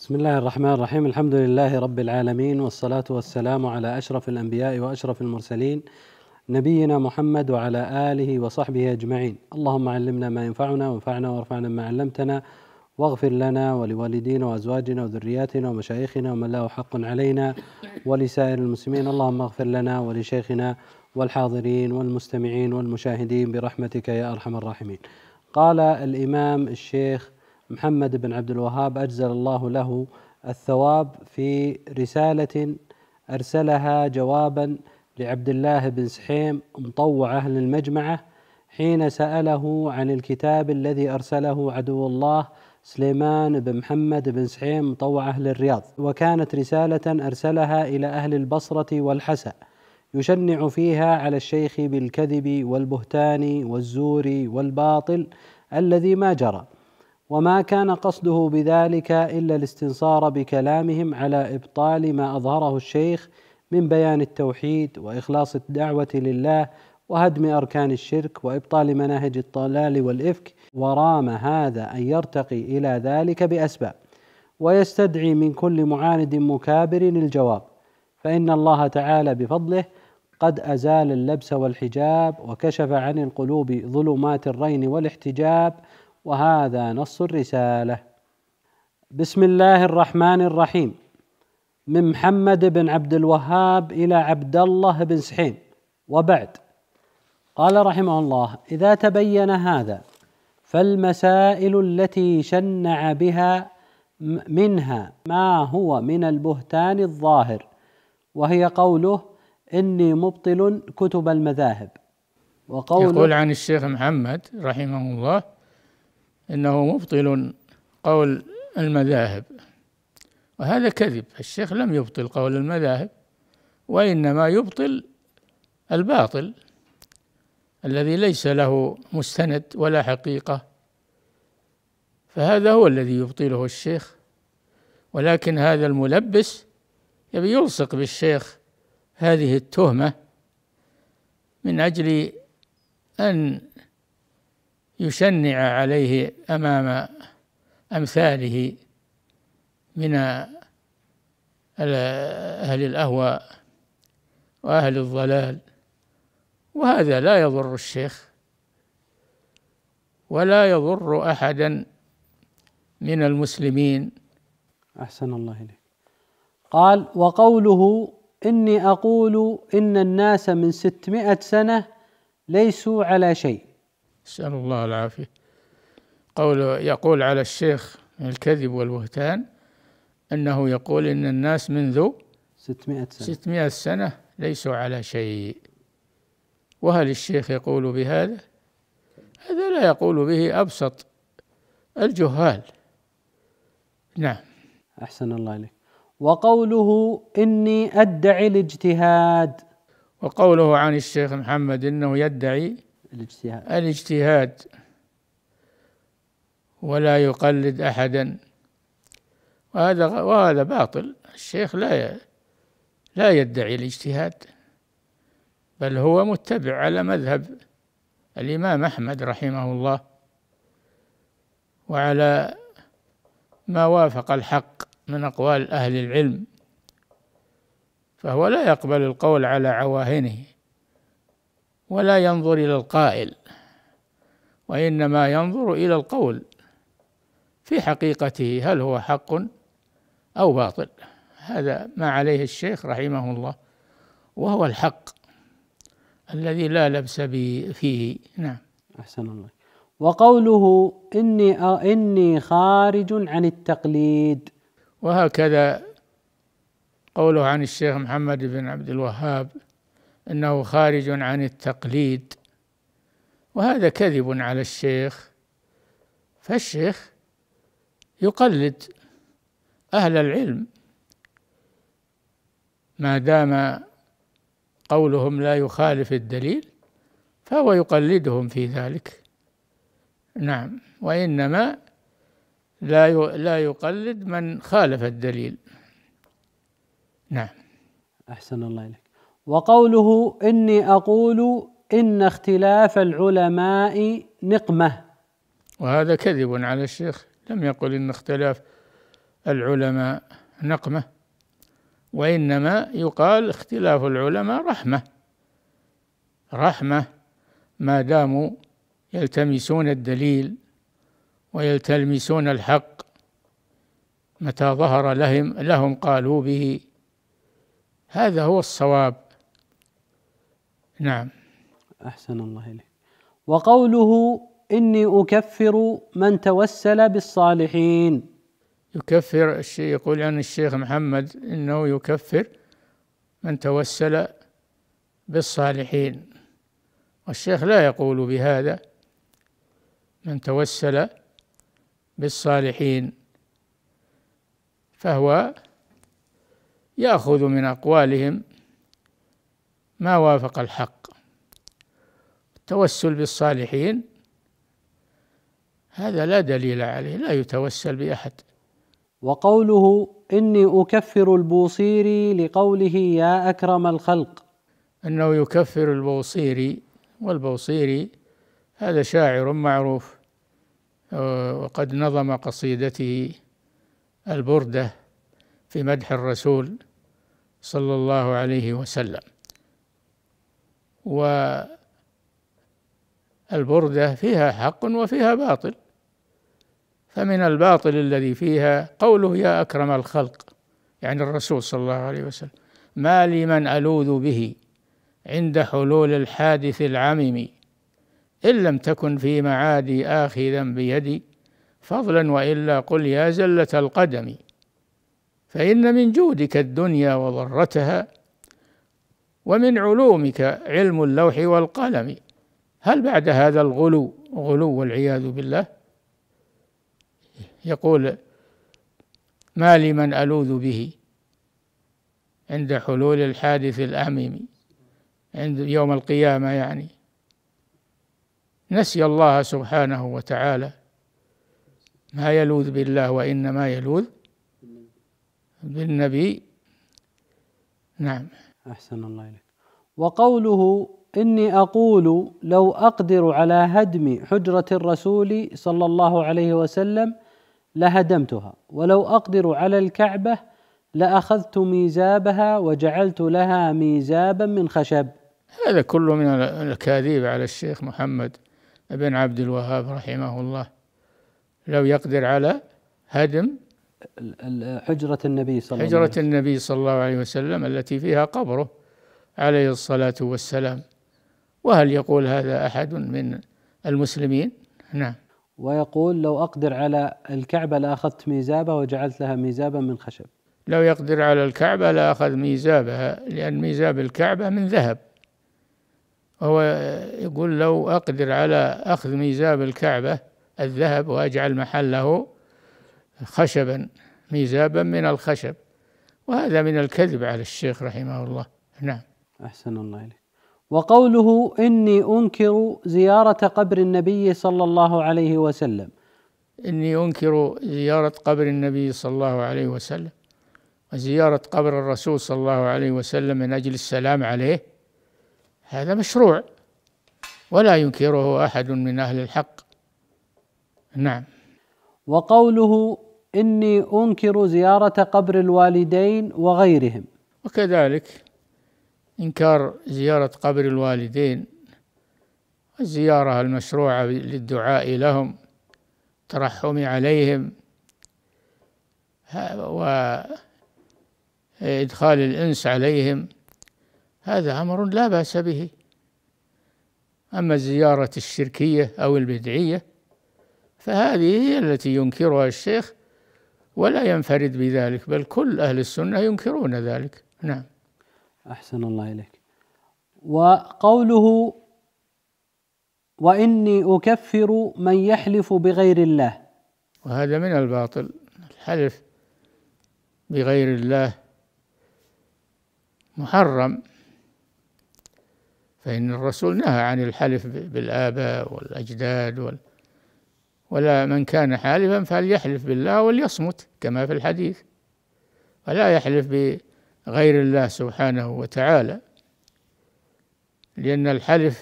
بسم الله الرحمن الرحيم. الحمد لله رب العالمين، والصلاة والسلام على أشرف الأنبياء وأشرف المرسلين، نبينا محمد وعلى آله وصحبه أجمعين. اللهم علمنا ما ينفعنا وانفعنا وارفعنا ما علمتنا، واغفر لنا ولوالدينا وأزواجنا وذرياتنا ومشايخنا ومن له حق علينا ولسائر المسلمين. اللهم اغفر لنا ولشيخنا والحاضرين والمستمعين والمشاهدين برحمتك يا أرحم الراحمين. قال الإمام الشيخ محمد بن عبد الوهاب أجزل الله له الثواب في رسالة أرسلها جوابا لعبد الله بن سحيم مطوع أهل المجمعة حين سأله عن الكتاب الذي أرسله عدو الله سليمان بن محمد بن سحيم مطوع أهل الرياض، وكانت رسالة أرسلها إلى أهل البصرة والحسا يشنع فيها على الشيخ بالكذب والبهتان والزور والباطل الذي ما جرى، وما كان قصده بذلك إلا الاستنصار بكلامهم على إبطال ما أظهره الشيخ من بيان التوحيد وإخلاص الدعوة لله وهدم أركان الشرك وإبطال مناهج الضلال والإفك، ورام هذا أن يرتقي إلى ذلك بأسباب، ويستدعي من كل معاند مكابر الجواب، فإن الله تعالى بفضله قد أزال اللبس والحجاب وكشف عن القلوب ظلمات الرين والاحتجاب، وهذا نص الرسالة. بسم الله الرحمن الرحيم. من محمد بن عبد الوهاب إلى عبد الله بن سحيم، وبعد. قال رحمه الله: إذا تبين هذا فالمسائل التي شنع بها منها ما هو من البهتان الظاهر، وهي قوله: إني مبطل كتب المذاهب، وقوله يقول عن الشيخ محمد رحمه الله إنه مبطل قول المذاهب، وهذا كذب. الشيخ لم يبطل قول المذاهب، وإنما يبطل الباطل الذي ليس له مستند ولا حقيقة، فهذا هو الذي يبطله الشيخ. ولكن هذا الملبس يبي يلصق بالشيخ هذه التهمة من أجل أن يشنع عليه أمام أمثاله من أهل الأهواء وأهل الضلال، وهذا لا يضر الشيخ ولا يضر أحدا من المسلمين. أحسن الله إليك. قال: وقوله: إني أقول إن الناس من 600 سنة ليسوا على شيء. نسأل الله العافية. يقول على الشيخ الكذب والبهتان أنه يقول إن الناس منذ 600 سنة ليسوا على شيء. وهل الشيخ يقول بهذا؟ هذا لا يقول به أبسط الجهال. نعم. أحسن الله إليك. وقوله: إني أدعي الاجتهاد. وقوله عن الشيخ محمد إنه يدعي الاجتهاد ولا يقلد أحدا، وهذا باطل. الشيخ لا يدعي الاجتهاد، بل هو متبع على مذهب الإمام أحمد رحمه الله، وعلى ما وافق الحق من أقوال أهل العلم، فهو لا يقبل القول على عواهنه ولا ينظر إلى القائل، وإنما ينظر إلى القول في حقيقته، هل هو حق أو باطل. هذا ما عليه الشيخ رحمه الله، وهو الحق الذي لا لبس فيه. نعم. أحسن الله. وقوله: إني خارج عن التقليد. وهكذا قوله عن الشيخ محمد بن عبد الوهاب إنه خارج عن التقليد، وهذا كذب على الشيخ. فالشيخ يقلد أهل العلم ما دام قولهم لا يخالف الدليل، فهو يقلدهم في ذلك. نعم. وإنما لا يقلد من خالف الدليل. نعم. أحسن الله إليك. وقوله: إني أقول إن اختلاف العلماء نقمة. وهذا كذب على الشيخ، لم يقل إن اختلاف العلماء نقمة، وإنما يقال اختلاف العلماء رحمة ما داموا يلتمسون الدليل ويلتمسون الحق، متى ظهر لهم قالوا به، هذا هو الصواب. نعم. أحسن الله إليك. وقوله إني أكفر من توسل بالصالحين، يكفر الشيء، يقول عن الشيخ محمد إنه يكفر من توسل بالصالحين، والشيخ لا يقول بهذا، من توسل بالصالحين، فهو يأخذ من أقوالهم ما وافق الحق. التوسل بالصالحين هذا لا دليل عليه، لا يتوسل بأحد. وقوله إني أكفر البوصيري لقوله يا أكرم الخلق، أنه يكفر البوصيري، والبوصيري هذا شاعر معروف، وقد نظم قصيدته البردة في مدح الرسول صلى الله عليه وسلم، والبردة فيها حق وفيها باطل، فمن الباطل الذي فيها قوله يا أكرم الخلق، يعني الرسول صلى الله عليه وسلم، ما لي من ألوذ به عند حلول الحادث العمم، إن لم تكن في معادي آخذا بيدي، فضلا وإلا قل يا زلة القدم، فإن من جودك الدنيا وضرتها، ومن علومك علم اللوح والقلم. هل بعد هذا غلو والعياذ بالله؟ يقول ما لي من ألوذ به عند حلول الحادث الأمم، عند يوم القيامة، يعني نسي الله سبحانه وتعالى، ما يلوذ بالله وإنما يلوذ بالنبي. نعم. أحسن الله إليك. وقوله إني أقول لو أقدر على هدم حجرة الرسول صلى الله عليه وسلم لهدمتها، ولو أقدر على الكعبة لأخذت ميزابها وجعلت لها ميزابا من خشب. هذا كله من الأكاذيب على الشيخ محمد بن عبد الوهاب رحمه الله. لو يقدر على هدم حجرة النبي صلى الله عليه وسلم التي فيها قبره عليه الصلاة والسلام، وهل يقول هذا أحد من المسلمين؟ نعم. ويقول لو أقدر على الكعبة لأخذت ميزابها وجعلت لها ميزابا من خشب. لو يقدر على الكعبة لأخذ ميزابها، لأن ميزاب الكعبة من ذهب، وهو يقول لو أقدر على أخذ ميزاب الكعبة الذهب وأجعل محله خشبا، ميزابا من الخشب، وهذا من الكذب على الشيخ رحمه الله. نعم. أحسن الله إليك. وقوله إني أنكر زيارة قبر النبي صلى الله عليه وسلم، إني أنكر زيارة قبر النبي صلى الله عليه وسلم، وزيارة قبر الرسول صلى الله عليه وسلم من أجل السلام عليه، هذا مشروع ولا ينكره أحد من أهل الحق. نعم. وقوله إني أنكر زيارة قبر الوالدين وغيرهم، وكذلك إنكار زيارة قبر الوالدين، الزيارة المشروعة للدعاء لهم، ترحم عليهم، وإدخال الإنس عليهم، هذا أمر لا بأس به. أما الزيارة الشركية أو البدعية فهذه هي التي ينكرها الشيخ، ولا ينفرد بذلك، بل كل أهل السنة ينكرون ذلك. نعم. أحسن الله إليك. وقوله وإني أكفر من يحلف بغير الله، وهذا من الباطل، الحلف بغير الله محرم، فإن الرسول نهى عن الحلف بالآباء والأجداد ولا من كان حالفا فليحلف بالله وليصمت كما في الحديث، ولا يحلف بغير الله سبحانه وتعالى، لأن الحلف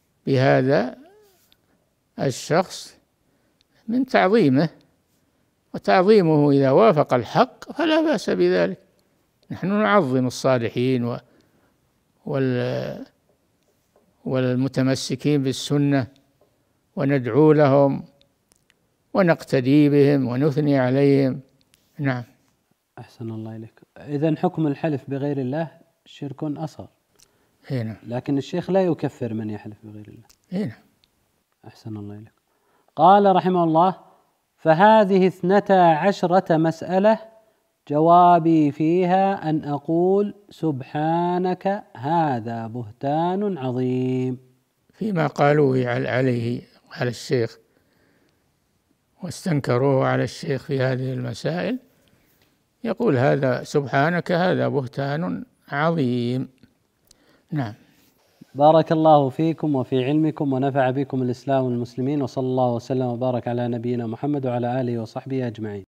بهذا الشخص من تعظيمه وتعظيمه إذا وافق الحق فلا بأس بذلك. نحن نعظم الصالحين والمتمسكين بالسنة، وندعو لهم ونقتدي بهم ونثني عليهم. نعم. أحسن الله إليك. إذن حكم الحلف بغير الله شرك أصغر. هنا. لكن الشيخ لا يكفر من يحلف بغير الله. هنا. أحسن الله إليك. قال رحمه الله: فهذه 12 مسألة جوابي فيها أن أقول سبحانك هذا بهتان عظيم. فيما قالوه عليه على الشيخ واستنكروه على الشيخ في هذه المسائل، يقول هذا سبحانك هذا بهتان عظيم. نعم. بارك الله فيكم وفي علمكم ونفع بكم الإسلام والمسلمين، وصلى الله وسلم وبارك على نبينا محمد وعلى آله وصحبه أجمعين.